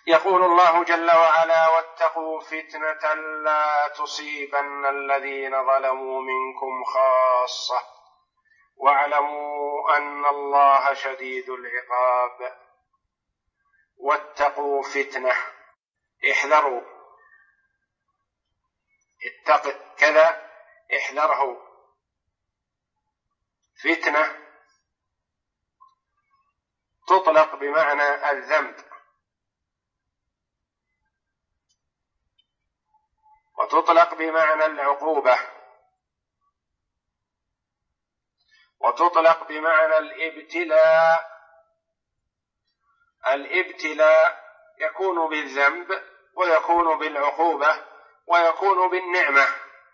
يقول الله جل وعلا: واتقوا فتنة لا تصيبن الذين ظلموا منكم خاصة واعلموا أن الله شديد العقاب. واتقوا فتنة، احذروا، اتق كذا، احذره. فتنة تطلق بمعنى الذنب، وتطلق بمعنى العقوبة، وتطلق بمعنى الابتلاء. الابتلاء يكون بالذنب، ويكون بالعقوبة، ويكون بالنعمة.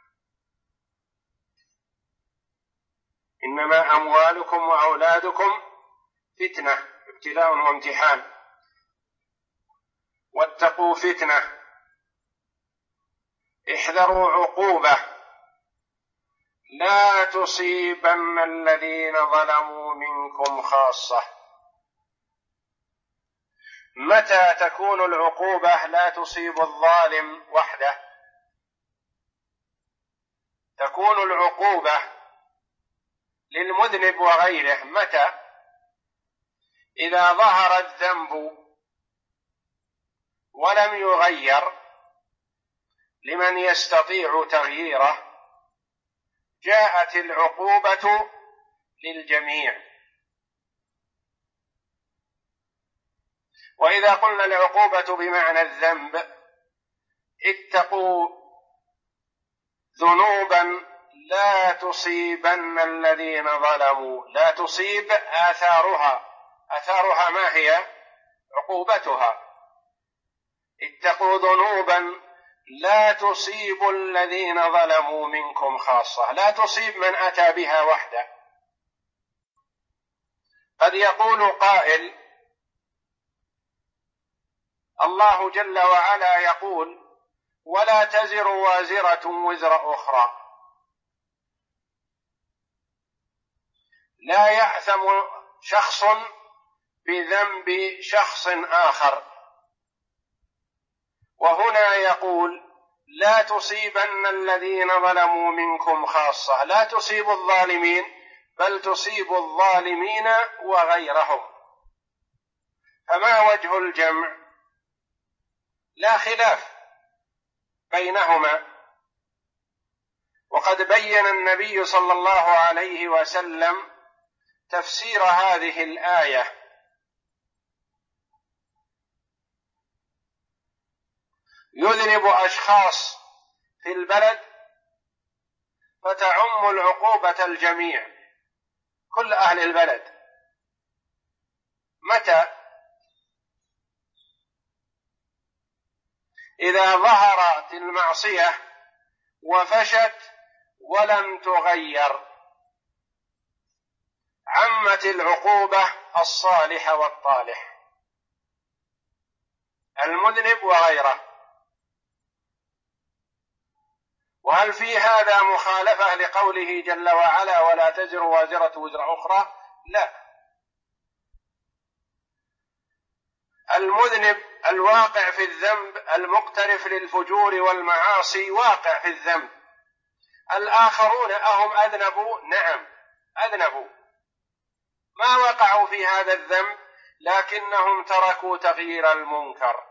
إنما أموالكم وأولادكم فتنة، ابتلاء وامتحان. واتقوا فتنة، احذروا عقوبة لا تصيبن الذين ظلموا منكم خاصة. متى تكون العقوبة لا تصيب الظالم وحده؟ تكون العقوبة للمذنب وغيره متى؟ إذا ظهر الذنب ولم يغير لمن يستطيع تغييره، جاءت العقوبة للجميع. وإذا قلنا العقوبة بمعنى الذنب، اتقوا ذنوبا لا تصيبن الذين ظلموا. لا تصيب آثارها، آثارها ما هي؟ عقوبتها. اتقوا ذنوبا لا تصيب الذين ظلموا منكم خاصة، لا تصيب من أتى بها وحده. قد يقول قائل: الله جل وعلا يقول: ولا تزر وازرة وزر أخرى. لا يأثم شخص بذنب شخص آخر. وهنا يقول: لا تصيبن الذين ظلموا منكم خاصة، لا تصيب الظالمين، بل تصيب الظالمين وغيرهم. فما وجه الجمع؟ لا خلاف بينهما. وقد بين النبي صلى الله عليه وسلم تفسير هذه الآية. يذنب أشخاص في البلد فتعم العقوبة الجميع، كل أهل البلد. متى؟ إذا ظهرت المعصية وفشت ولم تغير، عمت العقوبة الصالح والطالح، المذنب وغيره. وهل في هذا مخالفة لقوله جل وعلا: ولا تزر وازرة وزر أخرى؟ لا. المذنب الواقع في الذنب، المقترف للفجور والمعاصي، واقع في الذنب. الآخرون أهم أذنبوا؟ نعم أذنبوا، ما وقعوا في هذا الذنب، لكنهم تركوا تغيير المنكر.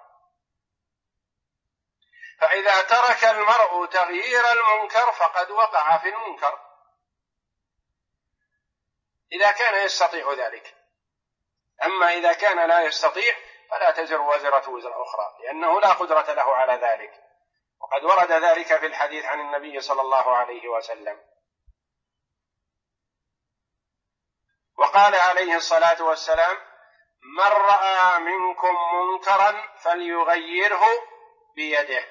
فإذا ترك المرء تغيير المنكر فقد وقع في المنكر، إذا كان يستطيع ذلك. أما إذا كان لا يستطيع فلا تزر وازرة وزر أخرى، لأنه لا قدرة له على ذلك. وقد ورد ذلك في الحديث عن النبي صلى الله عليه وسلم. وقال عليه الصلاة والسلام: من رأى منكم منكرا فليغيره بيده،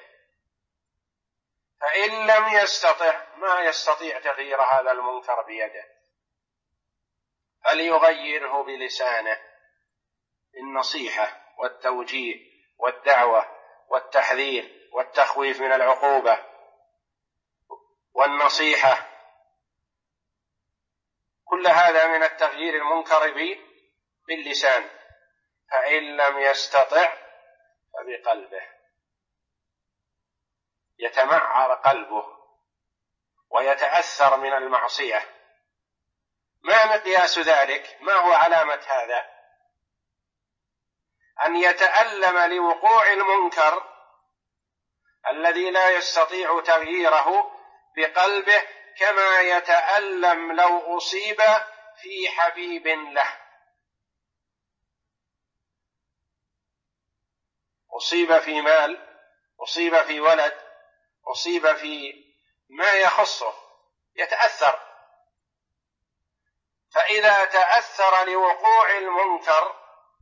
فإن لم يستطع، ما يستطيع تغيير هذا المنكر بيده، فليغيره بلسانه، النصيحة والتوجيه والدعوة والتحذير والتخويف من العقوبة والنصيحة، كل هذا من التغيير المنكر باللسان. فإن لم يستطع بقلبه، يتمعر قلبه ويتأثر من المعصية. ما مقياس ذلك؟ ما هو علامة هذا؟ أن يتألم لوقوع المنكر الذي لا يستطيع تغييره بقلبه، كما يتألم لو أصيب في حبيب له، أصيب في مال، أصيب في ولد، أصيب في ما يخصه، يتأثر. فإذا تأثر لوقوع المنكر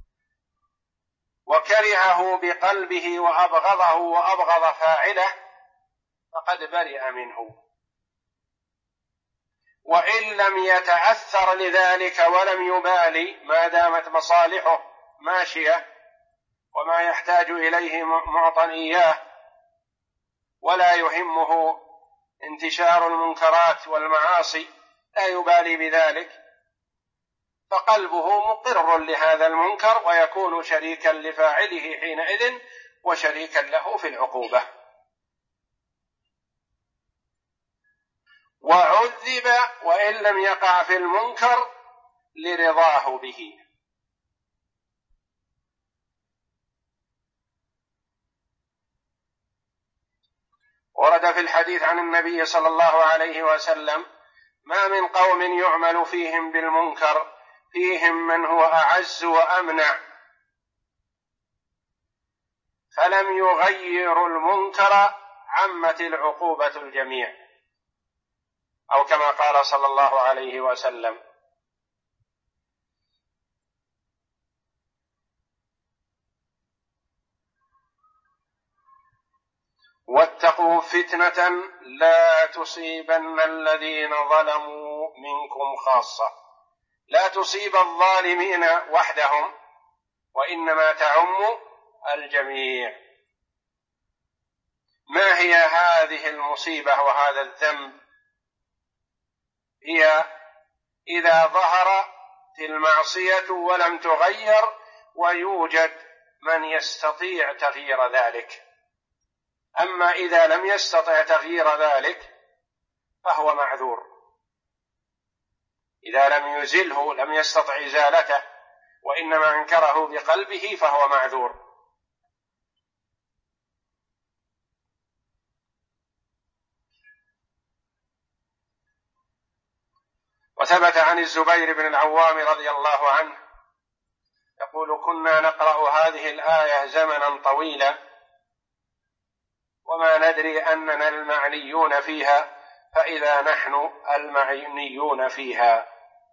وكرهه بقلبه وأبغضه وأبغض فاعله فقد برئ منه. وإن لم يتأثر لذلك ولم يبالي، ما دامت مصالحه ماشية وما يحتاج إليه معطى إياه، ولا يهمه انتشار المنكرات والمعاصي، لا يبالي بذلك، فقلبه مقر لهذا المنكر ويكون شريكا لفاعله حينئذ وشريكا له في العقوبة. وعذب وإن لم يقع في المنكر لرضاه به. ورد في الحديث عن النبي صلى الله عليه وسلم: ما من قوم يعمل فيهم بالمنكر فيهم من هو أعز وأمنع فلم يغيروا المنكر عمت العقوبة الجميع، أو كما قال صلى الله عليه وسلم. واتقوا فتنة لا تصيبن الذين ظلموا منكم خاصة، لا تصيب الظالمين وحدهم وإنما تعم الجميع. ما هي هذه المصيبة وهذا الذنب؟ هي إذا ظهرت المعصية ولم تغير ويوجد من يستطيع تغيير ذلك. أما إذا لم يستطع تغيير ذلك فهو معذور. إذا لم يزله، لم يستطع إزالته، وإنما أنكره بقلبه، فهو معذور. وثبت عن الزبير بن العوام رضي الله عنه يقول: كنا نقرأ هذه الآية زمنا طويلا وما ندري أننا المعنيون فيها، فإذا نحن المعنيون فيها.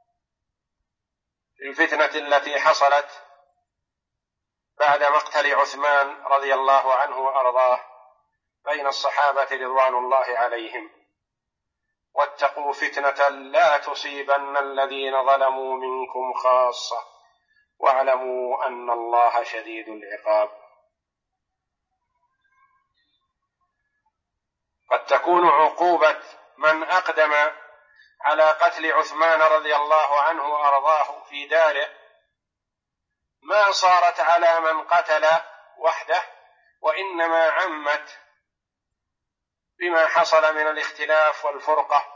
الفتنة التي حصلت بعد مقتل عثمان رضي الله عنه وأرضاه بين الصحابة رضوان الله عليهم: واتقوا فتنة لا تصيبن الذين ظلموا منكم خاصة واعلموا أن الله شديد العقاب. قد تكون عقوبة من أقدم على قتل عثمان رضي الله عنه وأرضاه في داره ما صارت على من قتل وحده، وإنما عمت بما حصل من الاختلاف والفرقة.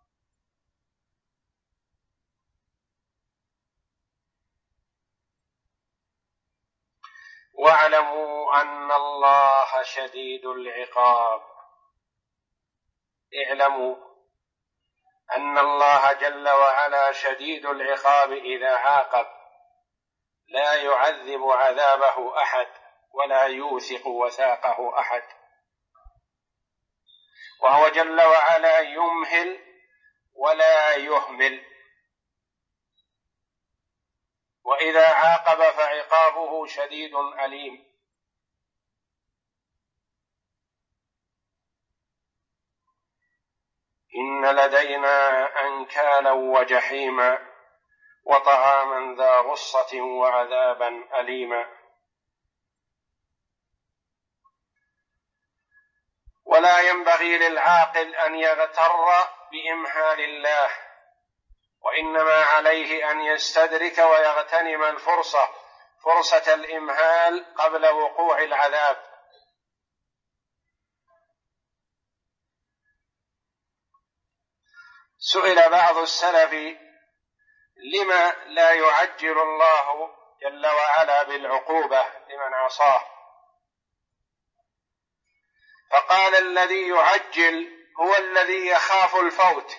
واعلموا أن الله شديد العقاب. اعلموا أن الله جل وعلا شديد العقاب إذا عاقب، لا يعذب عذابه أحد ولا يوثق وثاقه أحد، وهو جل وعلا يمهل ولا يهمل، وإذا عاقب فعقابه شديد أليم. إن لدينا أنكالا وجحيما وطعاما ذا غصة وعذابا أليما. ولا ينبغي للعاقل أن يغتر بإمهال الله، وإنما عليه أن يستدرك ويغتنم الفرصة، فرصة الإمهال قبل وقوع العذاب. سئل بعض السلف: لما لا يعجل الله جل وعلا بالعقوبة لمن عصاه؟ فقال: الذي يعجل هو الذي يخاف الفوت،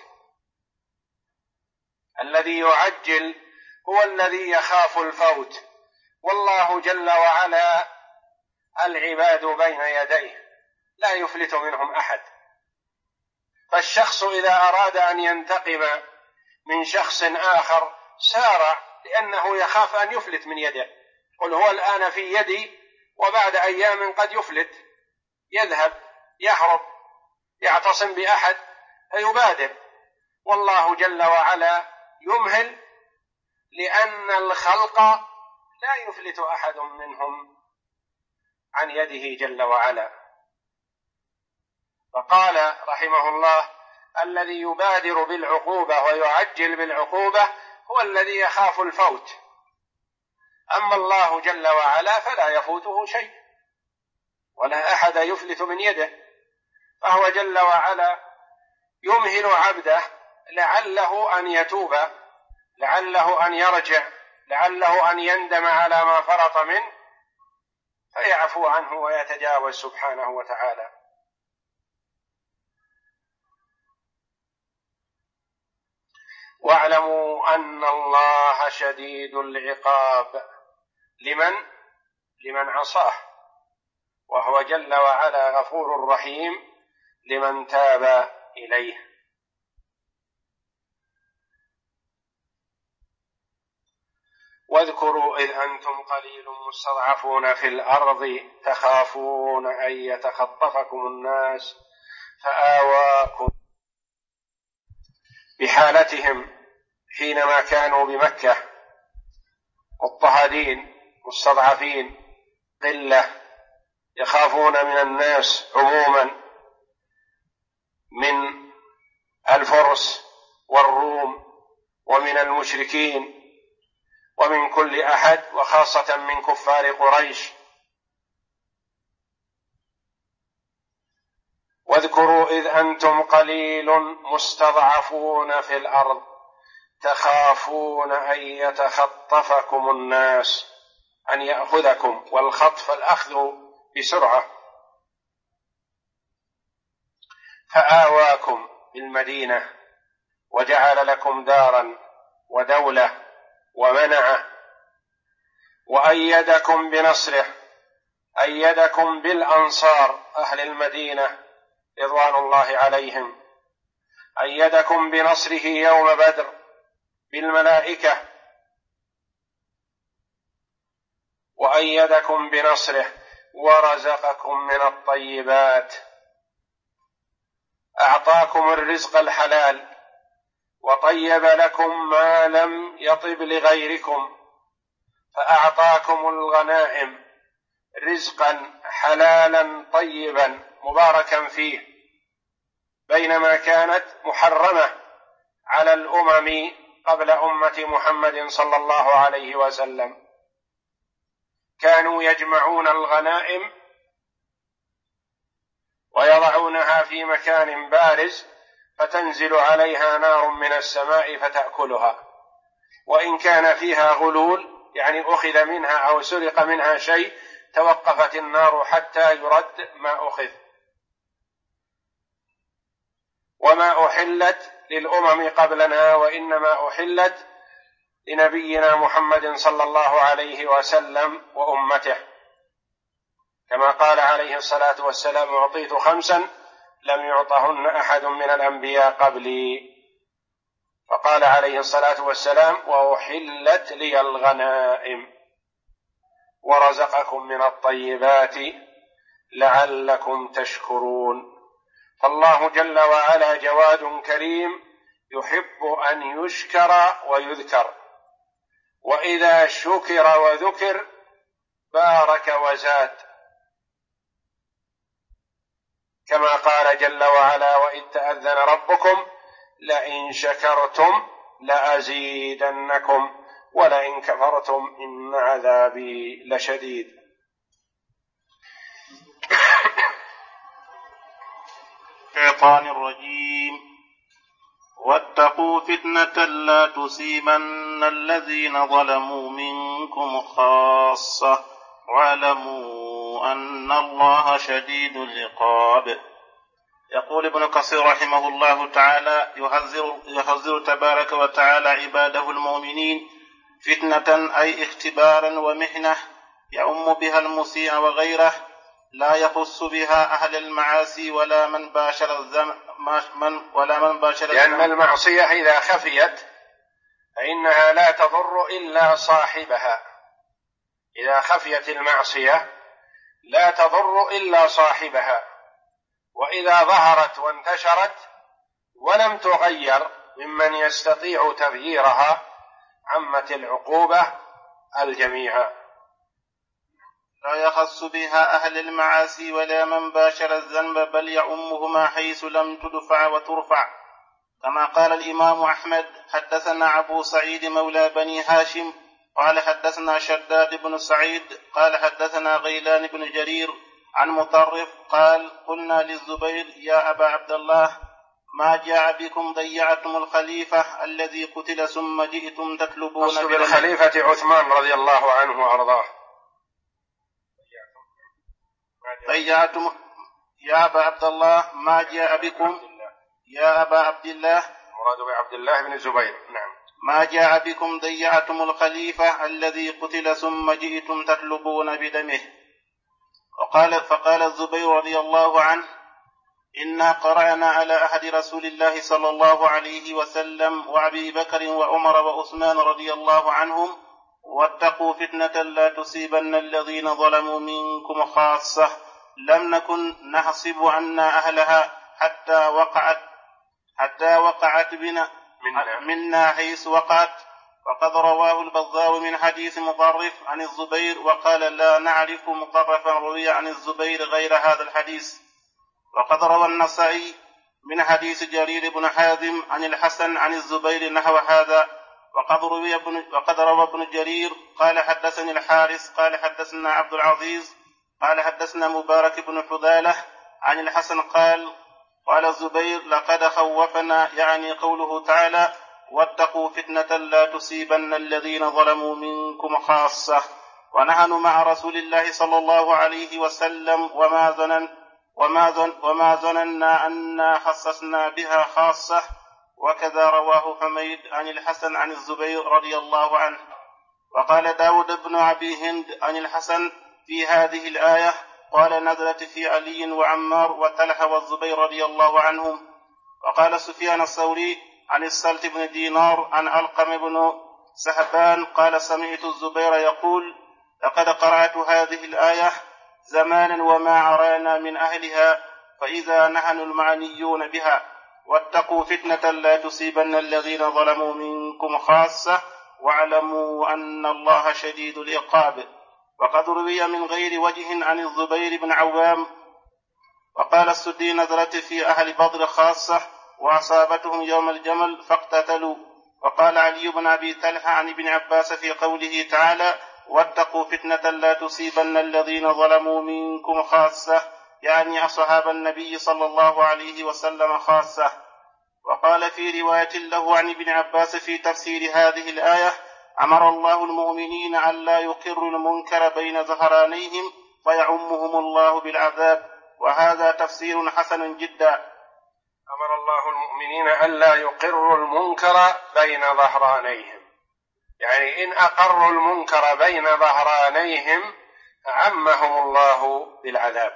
الذي يعجل هو الذي يخاف الفوت، والله جل وعلا العباد بين يديه لا يفلت منهم أحد. فالشخص إذا أراد أن ينتقم من شخص آخر سارع، لأنه يخاف أن يفلت من يده. قل هو الآن في يدي وبعد أيام قد يفلت، يذهب، يهرب، يعتصم بأحد فيبادر. والله جل وعلا يمهل لأن الخلق لا يفلت أحد منهم عن يده جل وعلا. فقال رحمه الله: الذي يبادر بالعقوبة ويعجل بالعقوبة هو الذي يخاف الفوت، أما الله جل وعلا فلا يفوته شيء ولا أحد يفلت من يده، فهو جل وعلا يمهل عبده لعله أن يتوب، لعله أن يرجع، لعله أن يندم على ما فرط منه فيعفو عنه ويتجاوز سبحانه وتعالى. واعلموا أن الله شديد العقاب لمن عصاه، وهو جل وعلا غفور رحيم لمن تاب إليه. واذكروا إذ أنتم قليل مستضعفون في الأرض تخافون أن يتخطفكم الناس فآواكم بحالتهم حينما كانوا بمكة مضطهدين مستضعفين قلة، يخافون من الناس عموما، من الفرس والروم ومن المشركين ومن كل أحد، وخاصة من كفار قريش. واذكروا إذ أنتم قليل مستضعفون في الأرض تخافون أن يتخطفكم الناس، أن يأخذكم، والخطف الأخذ بسرعة. فآواكم بالمدينة وجعل لكم دارا ودولة ومنعه، وأيدكم بنصره، أيدكم بالأنصار أهل المدينة رضوان الله عليهم، أيدكم بنصره يوم بدر بالملائكة، وأيدكم بنصره ورزقكم من الطيبات، أعطاكم الرزق الحلال وطيب لكم ما لم يطب لغيركم، فأعطاكم الغنائم رزقا حلالا طيبا مباركا فيه، بينما كانت محرمة على الأمم قبل أمة محمد صلى الله عليه وسلم. كانوا يجمعون الغنائم ويضعونها في مكان بارز فتنزل عليها نار من السماء فتأكلها، وإن كان فيها غلول يعني أخذ منها أو سرق منها شيء توقفت النار حتى يرد ما أخذ. وما أحلت للأمم قبلنا وإنما أحلت لنبينا محمد صلى الله عليه وسلم وأمته، كما قال عليه الصلاة والسلام: أعطيت 5 لم يعطهن أحد من الأنبياء قبلي. فقال عليه الصلاة والسلام: وأحلت لي الغنائم ورزقكم من الطيبات لعلكم تشكرون. فالله جل وعلا جواد كريم يحب أن يشكر ويذكر، وإذا شكر وذكر بارك وزاد، كما قال جل وعلا: وإذ تأذن ربكم لئن شكرتم لأزيدنكم ولئن كفرتم إن عذابي لشديد. الشيطان الرجيم. واتقوا فتنة لا تصيبن الذين ظلموا منكم خاصة واعلموا أن الله شديد العقاب. يقول ابن كثير رحمه الله تعالى يحذر تبارك وتعالى عباده المؤمنين فتنة أي اختبارا ومحنة يعم بها المسيء وغيره، لا يخص بها أهل المعاصي ولا من باشر الذنب، لأن المعصية إذا خفيت فإنها لا تضر إلا صاحبها. إذا خفيت المعصية لا تضر إلا صاحبها، وإذا ظهرت وانتشرت ولم تغير ممن يستطيع تغييرها عمت العقوبة الجميع. لا يخص بها أهل المعاصي ولا من باشر الذنب، بل يعمهما حيث لم تدفع وترفع، كما قال الإمام أحمد: حدثنا أبو سعيد مولى بني هاشم قال حدثنا شداد بن سعيد قال حدثنا غيلان بن جرير عن مطرف قال: قلنا للزبير: يا أبا عبد الله، ما جاء بكم ضيعتم الخليفة الذي قتل ثم جئتم تطلبون بالخليفة عثمان رضي الله عنه وأرضاه. ضيعتم يا أبا عبد الله ما جاء بكم يا أبا عبد الله، مراد بعبد الله بن الزبير. نعم. ما جاء بكم ضيعتم الخليفة الذي قتل ثم جئتم تطلبون بدمه. فقال الزبير رضي الله عنه: إنا قرأنا على أحد رسول الله صلى الله عليه وسلم وأبي بكر وعمر وعثمان رضي الله عنهم: واتقوا فتنة لا تصيبن الذين ظلموا منكم خاصة، لم نكن نحسب أن أهلها حتى وقعت منا حيث وقعت. وقد رواه البزار من حديث مطرف عن الزبير، وقال: لا نعرف مطرفا روي عن الزبير غير هذا الحديث. وقد روى النسائي من حديث جرير بن حازم عن الحسن عن الزبير نحو هذا. وقد روى ابن جرير قال: حدثني الحارث قال: حدثنا عبد العزيز قال: حدثنا مبارك بن فضالة عن الحسن قال الزبير: لقد خوفنا، يعني قوله تعالى: واتقوا فتنة لا تصيبن الذين ظلموا منكم خاصة. ونحن مع رسول الله صلى الله عليه وسلم وما ظننا أننا خصصنا بها خاصة. وكذا رواه حميد عن الحسن عن الزبير رضي الله عنه. وقال داود بن أبي هند عن الحسن في هذه الآية: قال: نزلت في علي وعمار وطلحة والزبير رضي الله عنهم. وقال سفيان الثوري عن السلت بن دينار عن علقم بن سحبان قال: سمعت الزبير يقول: لقد قرأت هذه الآية زمانا وما أرانا من أهلها، فإذا نحن المعنيون بها: واتقوا فتنة لا تصيبن الذين ظلموا منكم خاصة واعلموا أن الله شديد العقاب. وقد روي من غير وجه عن الزبير بن عوام. وقال السدي: نزلت في أهل بدر خاصة وأصابتهم يوم الجمل فاقتتلوا. وقال علي بن أبي طلحة عن ابن عباس في قوله تعالى: واتقوا فتنة لا تصيبن الذين ظلموا منكم خاصة، يعني أصحاب النبي صلى الله عليه وسلم خاصة. وقال في رواية له عن ابن عباس في تفسير هذه الآية: أمر الله المؤمنين أن لا يقروا المنكر بين ظهرانيهم فيعمهم الله بالعذاب. وهذا تفسير حسن جدا. أمر الله المؤمنين أن لا يقروا المنكر بين ظهرانيهم، يعني إن أقروا المنكر بين ظهرانيهم عمهم الله بالعذاب.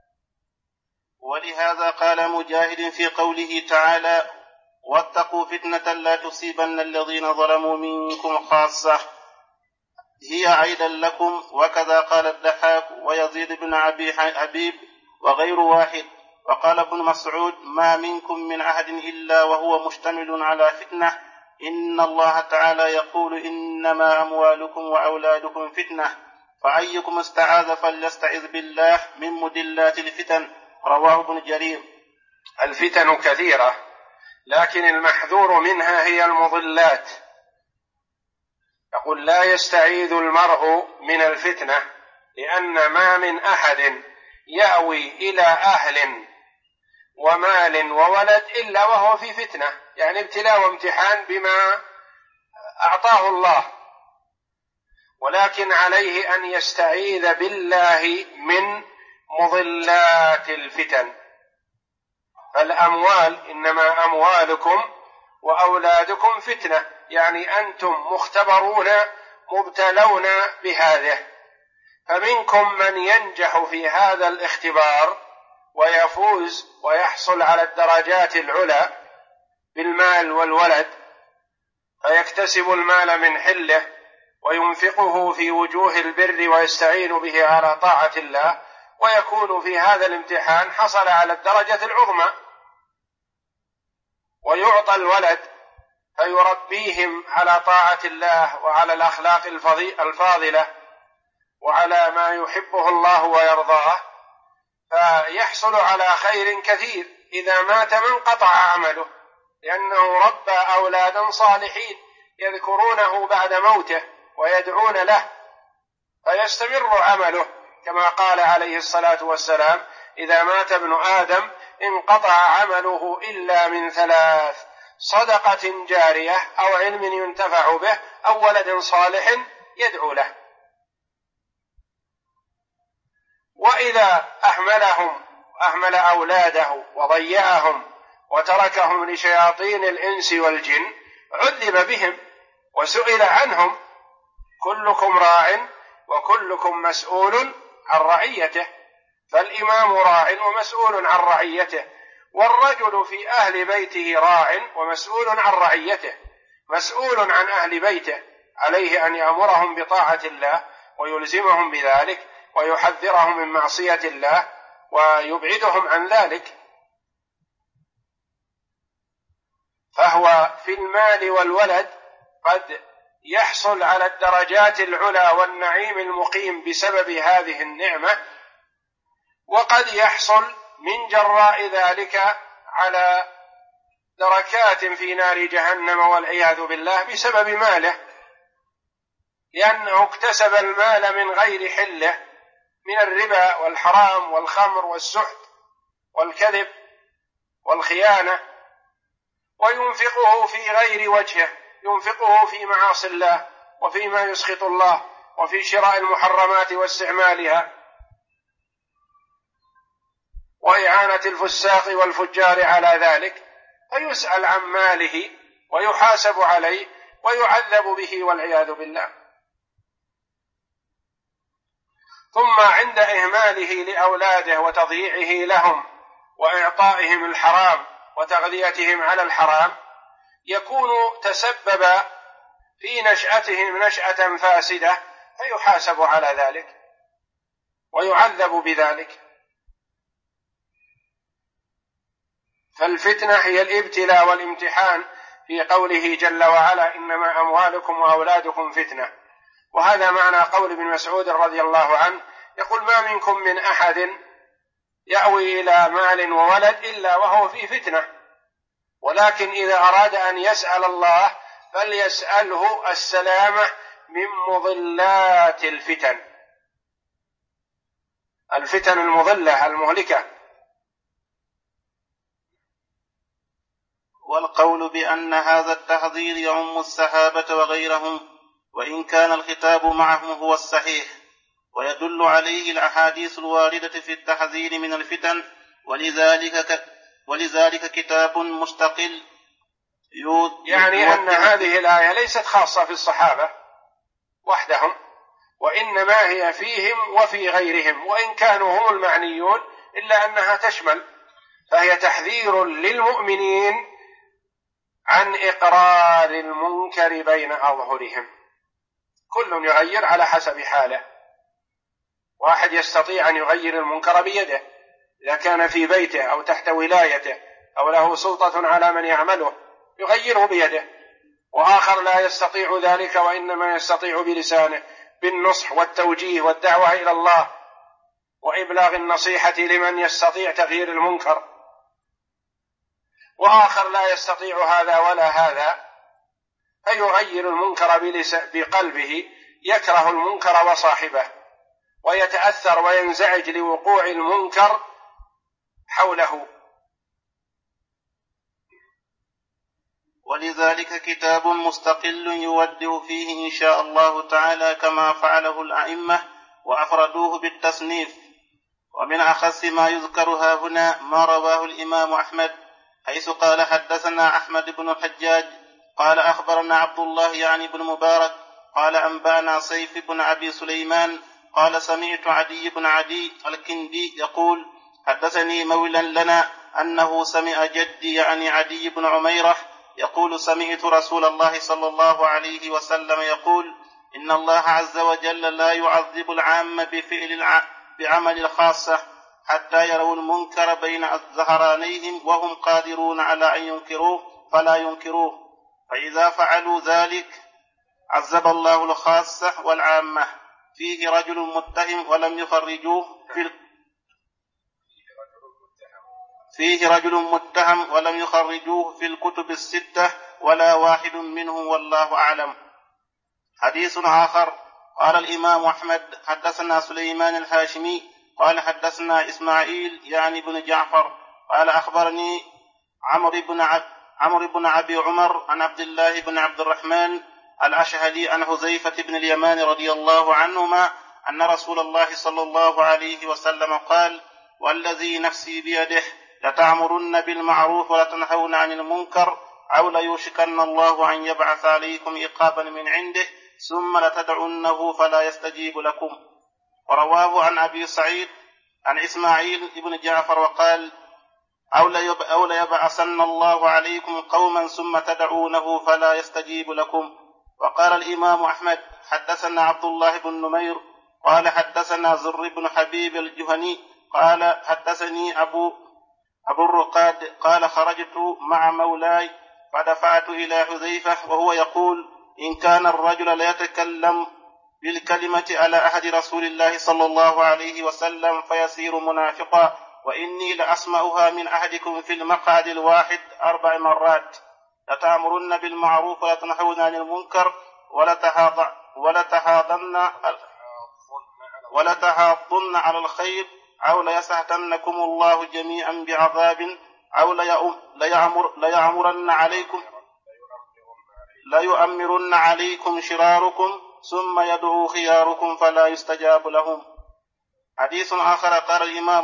ولهذا قال مجاهد في قوله تعالى: واتقوا فتنة لا تصيبن الذين ظلموا منكم خاصة، هي أيضا لكم. وكذا قال الضحاك ويزيد بن أبي حبيب وغير واحد. وقال ابن مسعود: ما منكم من أحد إلا وهو مشتمل على فتنة، إن الله تعالى يقول: إنما أموالكم وأولادكم فتنة، فأيكم استعاذ فليستعذ بالله من مدلات الفتن. رواه ابن جرير. الفتن كثيرة، لكن المحذور منها هي المضلات، يقول لا يستعيذ المرء من الفتنة، لأن ما من أحد يأوي إلى أهل ومال وولد إلا وهو في فتنة، يعني ابتلاء وامتحان بما أعطاه الله، ولكن عليه أن يستعيذ بالله من مضلات الفتن. فالأموال إنما أموالكم وأولادكم فتنة، يعني أنتم مختبرون مبتلون بهذه، فمنكم من ينجح في هذا الاختبار ويفوز ويحصل على الدرجات العلى بالمال والولد، فيكتسب المال من حله وينفقه في وجوه البر ويستعين به على طاعة الله، ويكون في هذا الامتحان حصل على الدرجة العظمى، ويعطى الولد فيربيهم على طاعة الله وعلى الأخلاق الفاضلة وعلى ما يحبه الله ويرضاه، فيحصل على خير كثير. إذا مات من قطع عمله، لأنه ربى أولادا صالحين يذكرونه بعد موته ويدعون له، فيستمر عمله، كما قال عليه الصلاة والسلام: إذا مات ابن آدم انقطع عمله إلا من ثلاث: صدقة جارية، أو علم ينتفع به، أو ولد صالح يدعو له. وإذا أهمل أولاده وضيعهم وتركهم لشياطين الإنس والجن عذب بهم وسئل عنهم: كلكم راع وكلكم مسؤول عن رعيته. فالإمام راع ومسؤول عن رعيته، والرجل في أهل بيته راع ومسؤول عن رعيته، مسؤول عن أهل بيته، عليه أن يأمرهم بطاعة الله ويلزمهم بذلك ويحذرهم من معصية الله ويبعدهم عن ذلك. فهو في المال والولد قد يحصل على الدرجات العلى والنعيم المقيم بسبب هذه النعمة، وقد يحصل من جراء ذلك على دركات في نار جهنم والعياذ بالله بسبب ماله، لأنه اكتسب المال من غير حله، من الربا والحرام والخمر والسحت والكذب والخيانة، وينفقه في غير وجهه، ينفقه في معاصي الله وفيما يسخط الله وفي شراء المحرمات واستعمالها وإعانة الفساق والفجار على ذلك، فيسأل عن ماله ويحاسب عليه ويعذب به والعياذ بالله. ثم عند إهماله لأولاده وتضييعه لهم وإعطائهم الحرام وتغذيتهم على الحرام يكون تسبب في نشأتهم نشأة فاسدة، فيحاسب على ذلك ويعذب بذلك. فالفتنة هي الابتلاء والامتحان، في قوله جل وعلا: إنما أموالكم وأولادكم فتنة. وهذا معنى قول ابن مسعود رضي الله عنه، يقول: ما منكم من أحد يأوي إلى مال وولد إلا وهو في فتنة، ولكن إذا أراد أن يسأل الله فليسأله السلامة من مضلات الفتن، الفتن المضلة المهلكة. والقول بأن هذا التحذير يعم الصحابة وغيرهم، وإن كان الخطاب معهم هو الصحيح، ويدل عليه الأحاديث الواردة في التحذير من الفتن، ولذلك كتاب مستقل يعني أن هذه الآية ليست خاصة في الصحابة وحدهم، وإنما هي فيهم وفي غيرهم، وإن كانوا هم المعنيون إلا أنها تشمل، فهي تحذير للمؤمنين عن إقرار المنكر بين أظهرهم. كل يغير على حسب حاله، واحد يستطيع أن يغير المنكر بيده إذا كان في بيته أو تحت ولايته أو له سلطة على من يعمله يغيره بيده، وآخر لا يستطيع ذلك وإنما يستطيع بلسانه بالنصح والتوجيه والدعوة إلى الله وإبلاغ النصيحة لمن يستطيع تغيير المنكر، وآخر لا يستطيع هذا ولا هذا. فيغير المنكر بقلبه، يكره المنكر وصاحبه، ويتأثر وينزعج لوقوع المنكر حوله. ولذلك كتاب مستقل يودع فيه إن شاء الله تعالى كما فعله الأئمة وأفردوه بالتصنيف. ومن أخص ما يذكر ها هنا ما رواه الإمام أحمد، حيث قال حدثنا أحمد بن الحجاج قال أخبرنا عبد الله يعني بن مبارك قال أنبانا سيف بن أبي سليمان قال سمعت عدي بن عدي الكندي يقول حدثني مولى لنا أنه سمع جدي يعني عدي بن عميرة يقول سمعت رسول الله صلى الله عليه وسلم يقول إن الله عز وجل لا يعذب العام بعمل الخاصة حتى يروا المنكر بين ظهرانيهم وهم قادرون على أن ينكروه فلا ينكروه، فإذا فعلوا ذلك عذب الله الخاصة والعامة. فيه رجل متهم ولم يخرجوه في الكتب الستة ولا واحد منهم والله أعلم. حديث آخر قال الإمام أحمد حدثنا سليمان الهاشمي قال حدثنا إسماعيل يعني بن جعفر قال أخبرني عمرو بن أبي عمر عن عبد الله بن عبد الرحمن الأشهلي عن حذيفة بن اليمان رضي الله عنهما أن رسول الله صلى الله عليه وسلم قال والذي نفسي بيده لتأمرن بالمعروف ولتنهون عن المنكر أو ليوشكن الله أن يبعث عليكم عقابا من عنده ثم لتدعونه فلا يستجيب لكم. ورواه عن أبي سعيد عن إسماعيل بن جعفر وقال أو ليبعثن الله عليكم قوما ثم تدعونه فلا يستجيب لكم. وقال الإمام أحمد حدثنا عبد الله بن نمير قال حدثنا زر بن حبيب الجهني قال حدثني أبو الرقاد قال خرجت مع مولاي فدفعت إلى حذيفة وهو يقول إن كان الرجل ليتكلم بالكلمة على عهد رسول الله صلى الله عليه وسلم فيصير منافقا وإني لأسمعها من أحدكم في المقعد الواحد 4 مرات لتأمرن بالمعروف ولتنهون عن المنكر ولتحاضن على الخير أو ليسحتنكم الله جميعا بعذاب أو ليؤمرن عليكم شراركم ثم يدعو خياركم فلا يستجاب لهم. حديث آخر قال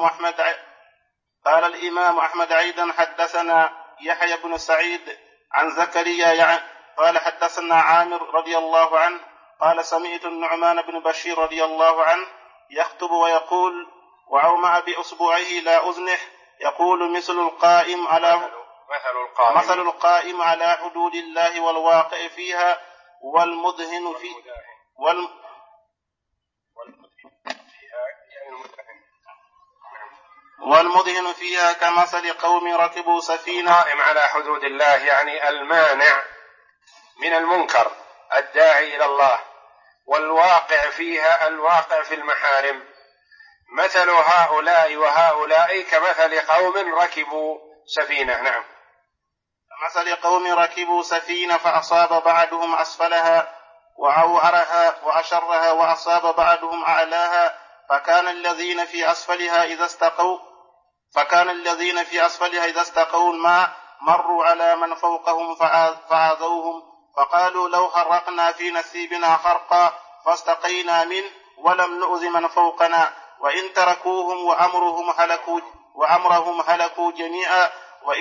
الإمام أحمد أيضا حدثنا يحيى بن سعيد عن زكريا قال حدثنا عامر رضي الله عنه قال سمعت النعمان بن بشير رضي الله عنه يخطب ويقول وأومأ بإصبعه لا أذنه يقول مثل القائم على حدود الله والواقع فيها والمدهن فيها كمثل قوم ركبوا سفينة. قائم على حدود الله يعني المانع من المنكر الداعي إلى الله، والواقع فيها الواقع في المحارم. مثل هؤلاء وهؤلاء كمثل قوم ركبوا سفينة. نعم. مثل قوم ركبوا سفينة فأصاب بعضهم أسفلها وعورها وأشرها وأصاب بعضهم أعلاها فكان الذين في أسفلها إذا استقوا الماء مروا على من فوقهم فعاذوهم فقالوا لو خرقنا في نسيبنا خرقا فاستقينا منه ولم نؤذ من فوقنا وإن تركوهم وأمرهم هلكوا جميعا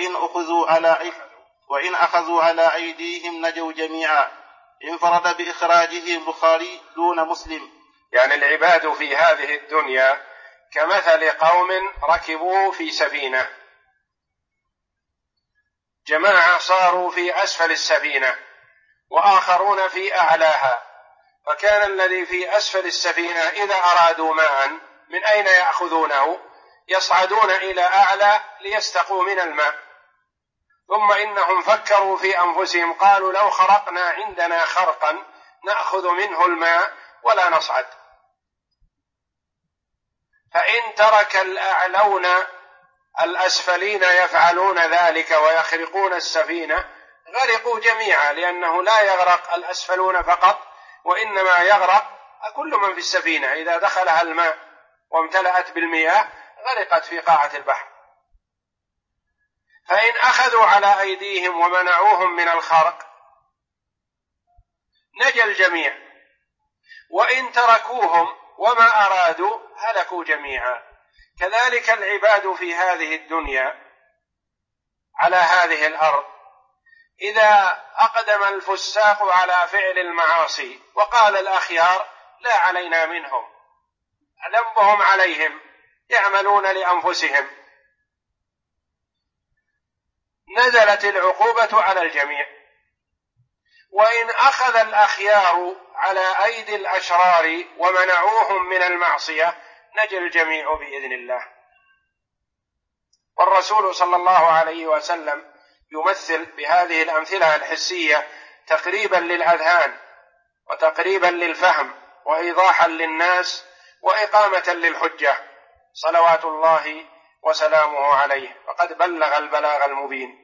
وإن أخذوا على أيديهم نجوا جميعا. انفرد بإخراجه البخاري دون مسلم. يعني العباد في هذه الدنيا كمثل قوم ركبوا في سفينة، جماعة صاروا في أسفل السفينة وآخرون في أعلاها، فكان الذي في أسفل السفينة إذا أرادوا ماء من أين يأخذونه؟ يصعدون إلى أعلى ليستقوا من الماء، ثم إنهم فكروا في أنفسهم قالوا لو خرقنا عندنا خرقا نأخذ منه الماء ولا نصعد. فإن ترك الأعلون الأسفلين يفعلون ذلك ويخرقون السفينة غرقوا جميعا، لأنه لا يغرق الأسفلون فقط، وإنما يغرق كل من في السفينة. إذا دخلها الماء وامتلأت بالمياه غرقت في قاعة البحر. فإن أخذوا على أيديهم ومنعوهم من الخرق نجا الجميع، وإن تركوهم وما أرادوا هلكوا جميعا. كذلك العباد في هذه الدنيا على هذه الأرض، إذا أقدم الفساق على فعل المعاصي وقال الأخيار لا علينا منهم، ذنبهم عليهم، يعملون لأنفسهم، نزلت العقوبة على الجميع. وإن أخذ الأخيار على أيدي الأشرار ومنعوهم من المعصية نجا الجميع بإذن الله. والرسول صلى الله عليه وسلم يمثل بهذه الأمثلة الحسية تقريبا للأذهان وتقريبا للفهم وإيضاحا للناس وإقامة للحجة، صلوات الله وسلامه عليه، فقد بلغ البلاغ المبين.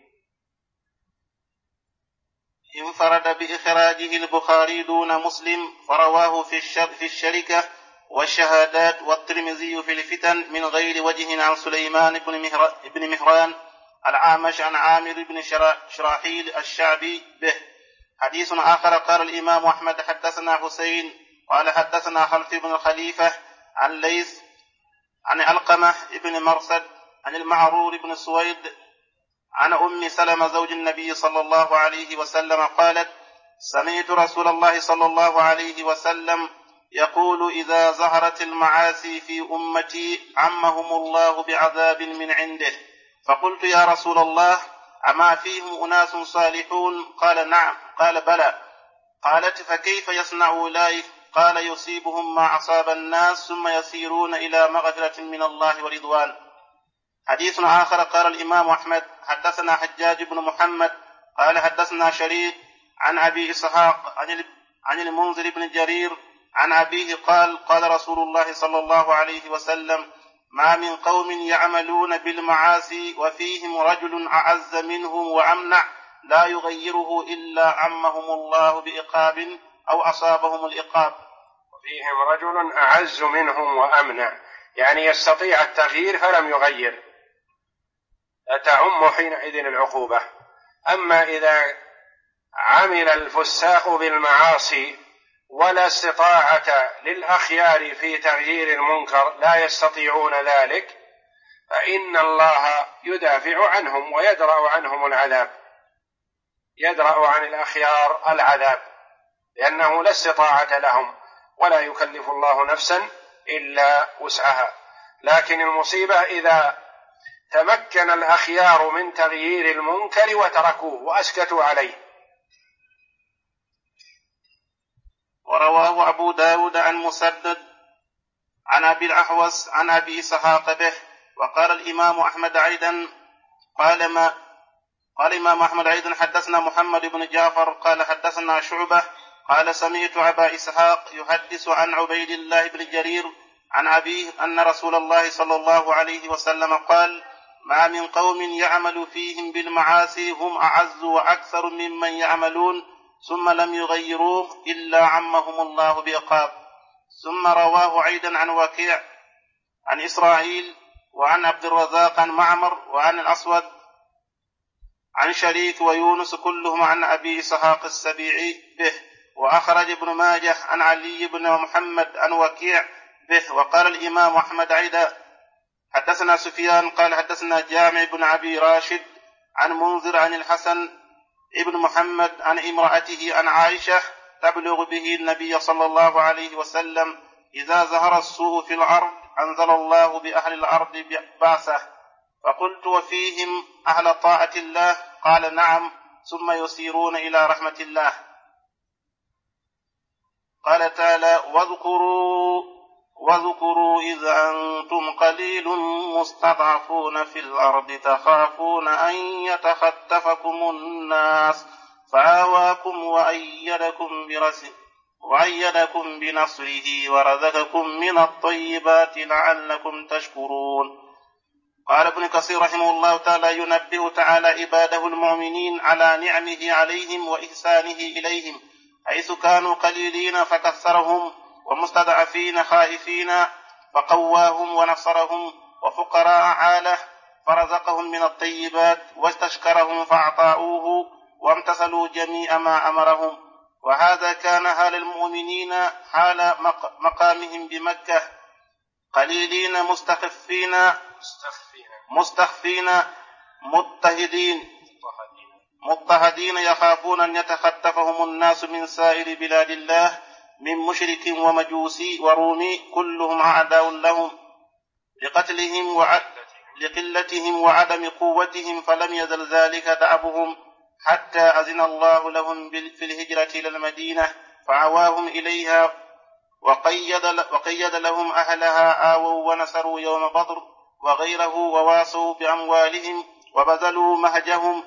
انفرد بإخراجه البخاري دون مسلم، فرواه في الشركة والشهادات، والترمذي في الفتن من غير وجه عن سليمان بن مهران العامش عن عامر بن شراحيل الشعبي به. حديث آخر قال الإمام أحمد حدثنا حسين قال حدثنا خلف بن الخليفة عن ليث عن علقمة بن مرصد عن المعرور بن سويد عن أم سلمة زوج النبي صلى الله عليه وسلم قالت: سمعت رسول الله صلى الله عليه وسلم يقول: إذا ظهرت المعاصي في أمتي عمهم الله بعذاب من عنده. فقلت: يا رسول الله، أما فيهم أناس صالحون؟ قال: نعم. قال: بلى. قالت: فكيف يصنع أولئك؟ قال: يصيبهم ما أصاب الناس ثم يسيرون إلى مغفرة من الله ورضوان. حديث آخر قال الإمام أحمد حدثنا حجاج بن محمد قال حدثنا شريك عن أبي إسحاق عن المنذر بن جرير عن أبيه قال: قال رسول الله صلى الله عليه وسلم: ما من قوم يعملون بالمعاصي وفيهم رجل أعز منهم وأمنع لا يغيره إلا عمهم الله بإقاب أو أصابهم الإقاب. وفيهم رجل أعز منهم وأمنع، يعني يستطيع التغيير فلم يغير، تعم حينئذ العقوبة. أما إذا عمل الفساق بالمعاصي ولا استطاعة للأخيار في تغيير المنكر، لا يستطيعون ذلك، فإن الله يدافع عنهم ويدرأ عنهم العذاب، يدرأ عن الأخيار العذاب، لأنه لا استطاعة لهم، ولا يكلف الله نفسا إلا وسعها. لكن المصيبة إذا تمكن الأخيار من تغيير المنكر وتركوه وأسكتوا عليه. ورواه أبو داود عن مسدد عن أبي الأحوص عن أبي إسحاق به. وقال الإمام أحمد أيضا قال الإمام أحمد أيضا حدثنا محمد بن جعفر قال حدثنا شعبة قال: سمعت أبا إسحاق يحدث عن عبيد الله بن جرير عن أبيه أن رسول الله صلى الله عليه وسلم قال: ما من قوم يعمل فيهم بالمعاصي هم أعز وأكثر ممن يعملون ثم لم يغيروه إلا عمهم الله بعقاب. ثم رواه أيضا عن وكيع عن إسرائيل وعن عبد الرزاق عن معمر وعن الأسود عن شريك ويونس كلهم عن أبي إسحاق السبيعي به. وأخرج ابن ماجه عن علي بن محمد عن وكيع به. وقال الإمام أحمد أيضا حدثنا سفيان قال حدثنا جامع بن أبي راشد عن منذر عن الحسن ابن محمد عن امرأته عن عائشة تبلغ به النبي صلى الله عليه وسلم: إذا ظهر السوء في الأرض أنزل الله بأهل الأرض بأسه. فقلت: وفيهم أهل طاعة الله؟ قال: نعم، ثم يسيرون إلى رحمة الله. قال تعالى: واذكروا إذ أنتم قليل مستضعفون في الأرض تخافون أن يتخطفكم الناس فآواكم وأيدكم بنصره ورزقكم من الطيبات لعلكم تشكرون. قال ابن كثير رحمه الله تعالى: ينبه تعالى عباده المؤمنين على نعمه عليهم وإحسانه إليهم، حيث كانوا قليلين فكثرهم، ومستضعفين خائفين فقواهم ونصرهم، وفقراء عاله فرزقهم من الطيبات، واستشكرهم فأعطاؤوه وامتثلوا جميع ما أمرهم. وهذا كان حال المؤمنين حال مقامهم بمكة، قليلين مستخفين مضطهدين يخافون أن يتخطفهم الناس من سائر بلاد الله، من مشرك ومجوسي ورومي، كلهم أعداء لهم لقلتهم وعدم قوتهم، فلم يزل ذلك دأبهم حتى أذن الله لهم في الهجرة إلى المدينة فعواهم إليها، وقيد لهم أهلها، آووا ونصروا يوم بدر وغيره، وواسوا بأموالهم، وبذلوا مهجهم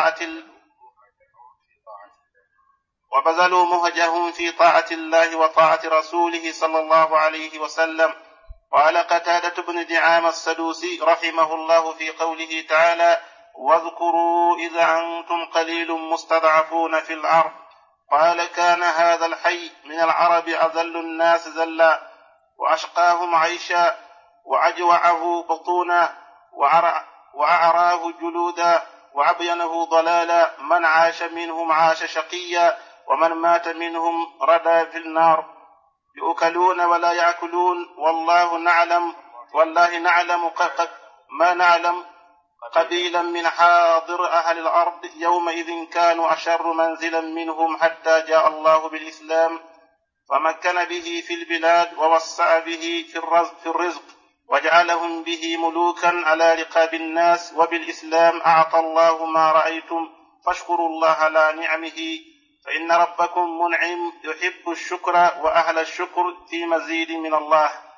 في طاعة الله وطاعة رسوله صلى الله عليه وسلم. قال قتادة بن دعامة السدوسي رحمه الله في قوله تعالى: واذكروا إذا أنتم قليل مستضعفون في الأرض، قال: كان هذا الحي من العرب أذل الناس ذلا، وأشقاهم عيشا، وأجوعه بطونا، وأعراه جلودا، وأبينه ضلالا. من عاش منهم عاش شقيا، ومن مات منهم ردى في النار. يؤكلون ولا يأكلون، والله نعلم ما نعلم قبيلا من حاضر أهل الأرض يومئذ كانوا أشر منزلا منهم، حتى جاء الله بالإسلام فمكن به في البلاد، ووسع به في الرزق، وجعلهم به ملوكا على رقاب الناس. وبالإسلام أعطى الله ما رأيتم، فاشكروا الله على نعمه، فإن ربكم منعم يحب الشكر، وأهل الشكر في مزيد من الله.